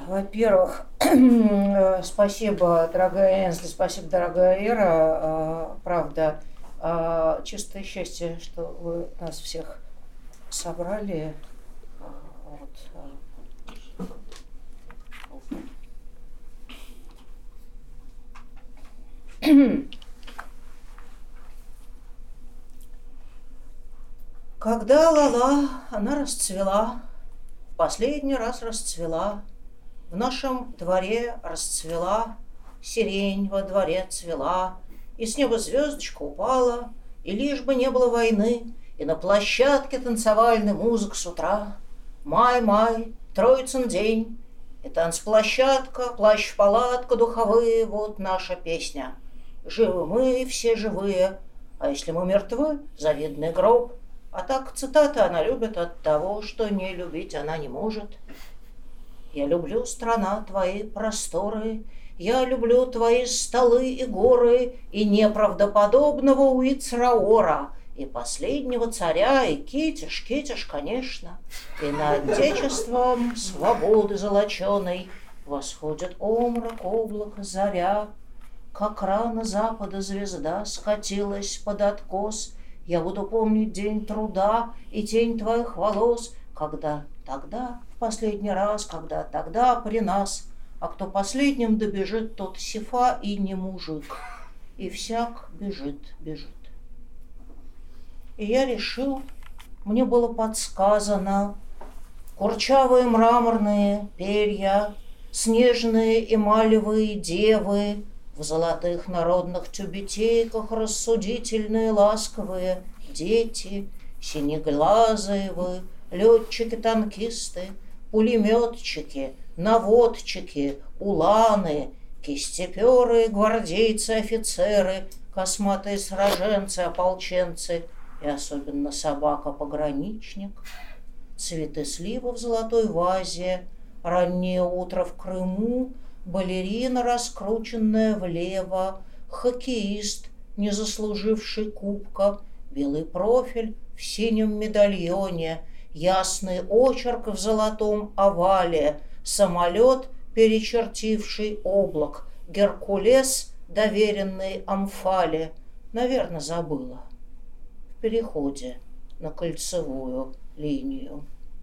Во-первых, спасибо, дорогая Энсли, спасибо, дорогая Вера. Правда, чистое счастье, что вы нас всех собрали. Когда лала, она расцвела, в последний раз расцвела, в нашем дворе расцвела, сирень во дворе цвела, и с неба звездочка упала, и лишь бы не было войны, и на площадке танцевальной музыка с утра. Май, Троицын день, и танцплощадка, плащ-палатка, духовые, вот наша песня. Живы мы, все живые, а если мы мертвы, завидный гроб. А так цитаты она любит от того, что не любить она не может. Я люблю, страна, твои просторы, я люблю твои столы и горы, и неправдоподобного Уицраора, и последнего царя, и Китиш, конечно, и над отечеством свободы золоченой восходит омрак, облако, заря. Как рано запада звезда скатилась под откос, я буду помнить день труда и тень твоих волос, когда тогда, в последний раз, когда тогда при нас, а кто последним добежит, тот сифа и не мужик, и всяк бежит. И я решил, мне было подсказано, курчавые мраморные перья, снежные эмалевые девы, в золотых народных тюбетейках рассудительные ласковые дети, синеглазые вы, летчики-танкисты, пулеметчики, наводчики, уланы, кистеперы, гвардейцы-офицеры, косматые сраженцы, ополченцы и особенно собака-пограничник, цветы слива в золотой вазе, раннее утро в Крыму, балерина, раскрученная влево, хоккеист, не заслуживший кубка, белый профиль в синем медальоне, ясный очерк в золотом овале, самолет, перечертивший облак, Геркулес, доверенный Амфале. Наверное, забыла. В переходе на кольцевую линию.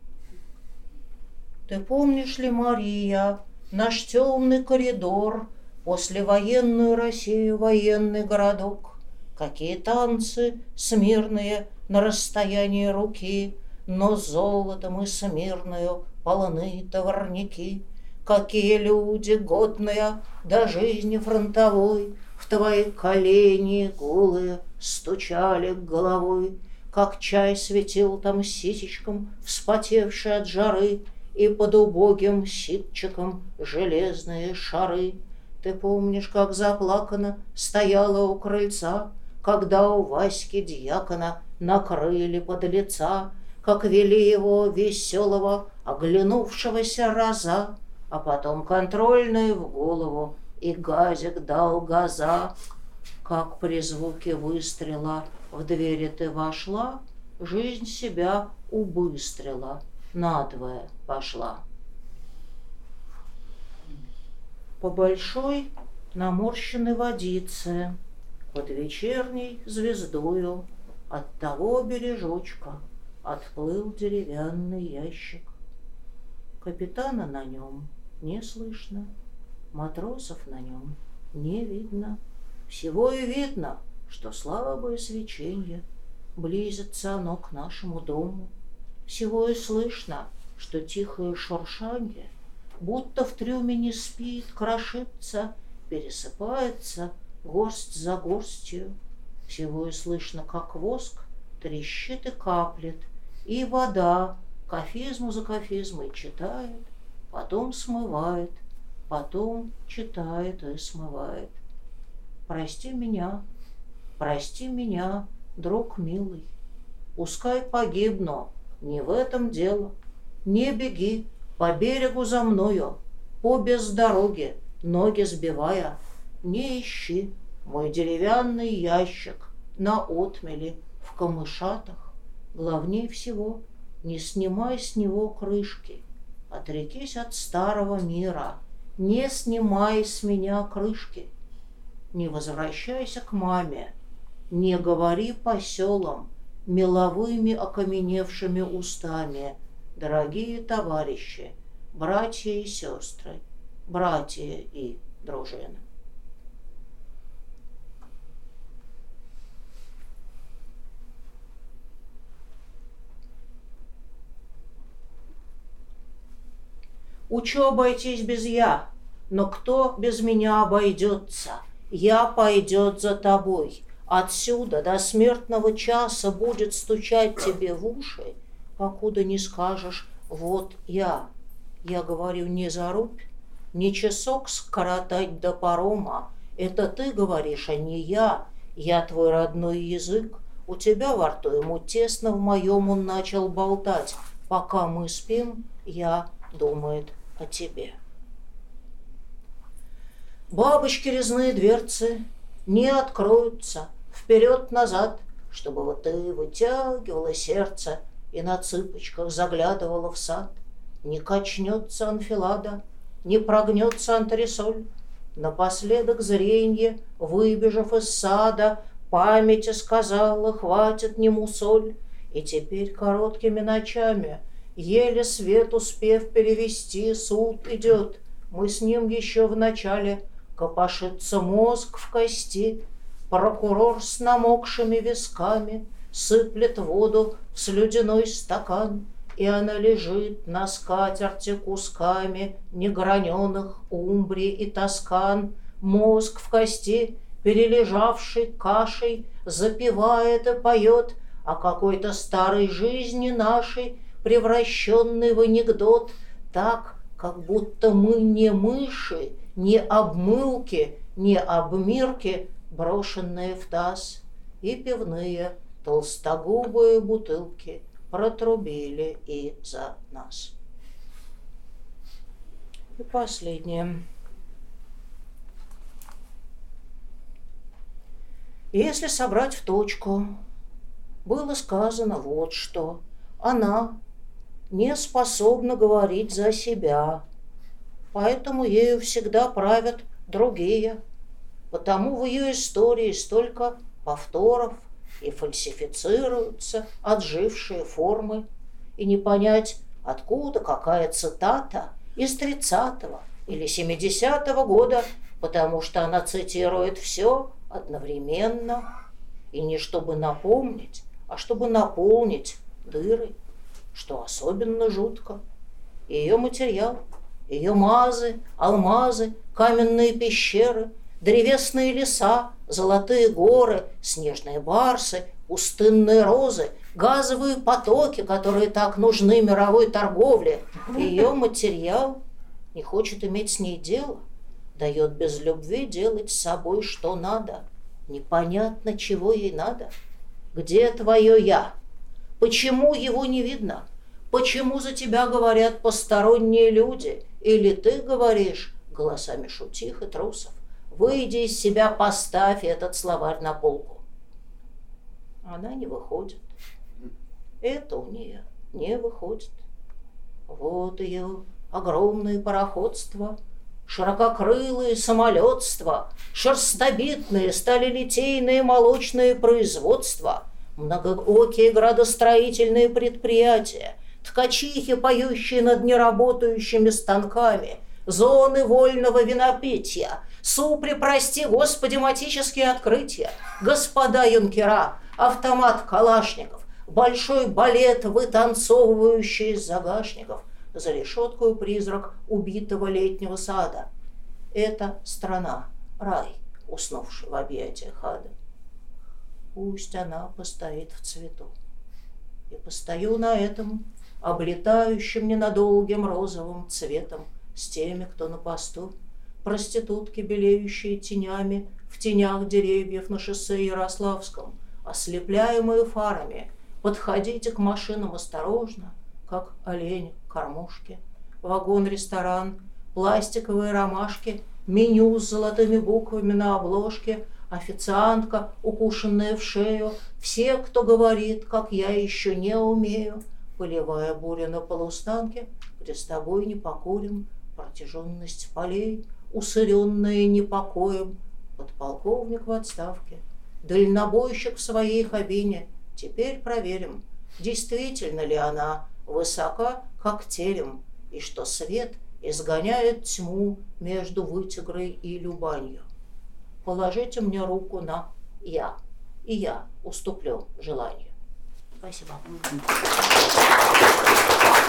Ты помнишь ли, Мария, наш темный коридор, послевоенную Россию, военный городок? Какие танцы смирные на расстоянии руки, но золотом и смирною полны товарники. Какие люди, годные до жизни фронтовой, в твои колени голые стучали головой. Как чай светил там ситечком, вспотевший от жары, и под убогим ситчиком железные шары. Ты помнишь, как заплакана стояла у крыльца, когда у Васьки дьякона накрыли подлеца, как вели его веселого, оглянувшегося раза, а потом контрольные в голову, и газик дал газа. Как при звуке выстрела в двери ты вошла, жизнь себя убыстрила, надвое пошла. По большой наморщенной водице, под вечерней звездою, от того бережочка отплыл деревянный ящик. Капитана на нем не слышно, матросов на нем не видно. Всего и видно, что слабое свеченье, близится оно к нашему дому. Всего и слышно, что тихое шуршанье, будто в трюме не спит, крошится, пересыпается горсть за горстью. Всего и слышно, как воск трещит и каплет, и вода кафизму за кафизмой читает, потом смывает, потом читает и смывает. Прости меня, друг милый, пускай погибну, не в этом дело. Не беги по берегу за мною, по бездороге, ноги сбивая. Не ищи мой деревянный ящик на отмели в камышатах. Главней всего, не снимай с него крышки, Отрекись от старого мира, не снимай с меня крышки. Не возвращайся к маме, не говори по селам меловыми окаменевшими устами, дорогие товарищи, братья и сестры, братья и дружины. Учу обойтись без я, но кто без меня обойдется? Я пойдет за тобой. Отсюда до смертного часа будет стучать тебе в уши, покуда не скажешь «вот я». Я говорю, не зарубь, не часок скоротать до парома. Это ты говоришь, а не я. Я твой родной язык. У тебя во рту ему тесно, в моем он начал болтать. Пока мы спим, я думает о тебе. Бабочки резные дверцы не откроются вперед-назад, чтобы вот ты вытягивала сердце и на цыпочках заглядывала в сад. Не качнется анфилада, не прогнется антресоль. Напоследок зренье, выбежав из сада, памяти сказала, хватит нему соль. И теперь короткими ночами, еле свет успев перевести, суд идет. Мы с ним еще в начале, копошится мозг в кости. Прокурор с намокшими висками сыплет воду в слюдяной стакан, и она лежит на скатерти кусками неграненых умбрий и тоскан. Мозг в кости, перележавший кашей, запевает и поет о какой-то старой жизни нашей, превращенной в анекдот, так, как будто мы не мыши, не обмылки, не обмирки, брошенные в таз, и пивные толстогубые бутылки протрубили и за нас. И последнее. Если собрать в точку, было сказано вот что: она не способна говорить за себя, поэтому ею всегда правят другие, потому в ее истории столько повторов и фальсифицируются отжившие формы, и не понять, откуда какая цитата из 30-го или 70-го года, потому что она цитирует все одновременно, и не чтобы напомнить, а чтобы наполнить дыры, что особенно жутко. Ее материал, ее мазы, алмазы, каменные пещеры, древесные леса, золотые горы, снежные барсы, пустынные розы, газовые потоки, которые так нужны мировой торговле. Ее материал не хочет иметь с ней дело, дает без любви делать с собой что надо. Непонятно, чего ей надо. Где твое «я»? Почему его не видно? Почему за тебя говорят посторонние люди? Или ты говоришь голосами шутих и трусов? Выйди из себя, поставь этот словарь на полку. Она не выходит. Это у нее не выходит. Вот ее огромные пароходства, ширококрылые самолетства, шерстобитные сталелитейные молочные производства, многоокие градостроительные предприятия, ткачихи, поющие над неработающими станками, зоны вольного винопития, супри, прости господи, матические открытия, господа юнкера, автомат калашников, большой балет, вытанцовывающий из загашников, за решеткою призрак убитого летнего сада. Это страна, рай, уснувший в объятиях ада. Пусть она постоит в цвету. И постою на этом, облетающим ненадолгим розовым цветом, с теми, кто на посту, проститутки, белеющие тенями в тенях деревьев на шоссе Ярославском, ослепляемые фарами. Подходите к машинам осторожно, как олень к кормушке. Вагон-ресторан, пластиковые ромашки, меню с золотыми буквами на обложке, официантка, укушенная в шею, все, кто говорит, как я еще не умею, полевая буря на полустанке, где с тобой не покурим протяженность полей, усыренная непокоем, подполковник в отставке, дальнобойщик в своей кабине. Теперь проверим, действительно ли она высока, как терем, и что свет изгоняет тьму между Вытегрой и Любанью. Положите мне руку на «я», и я уступлю желанию. Спасибо.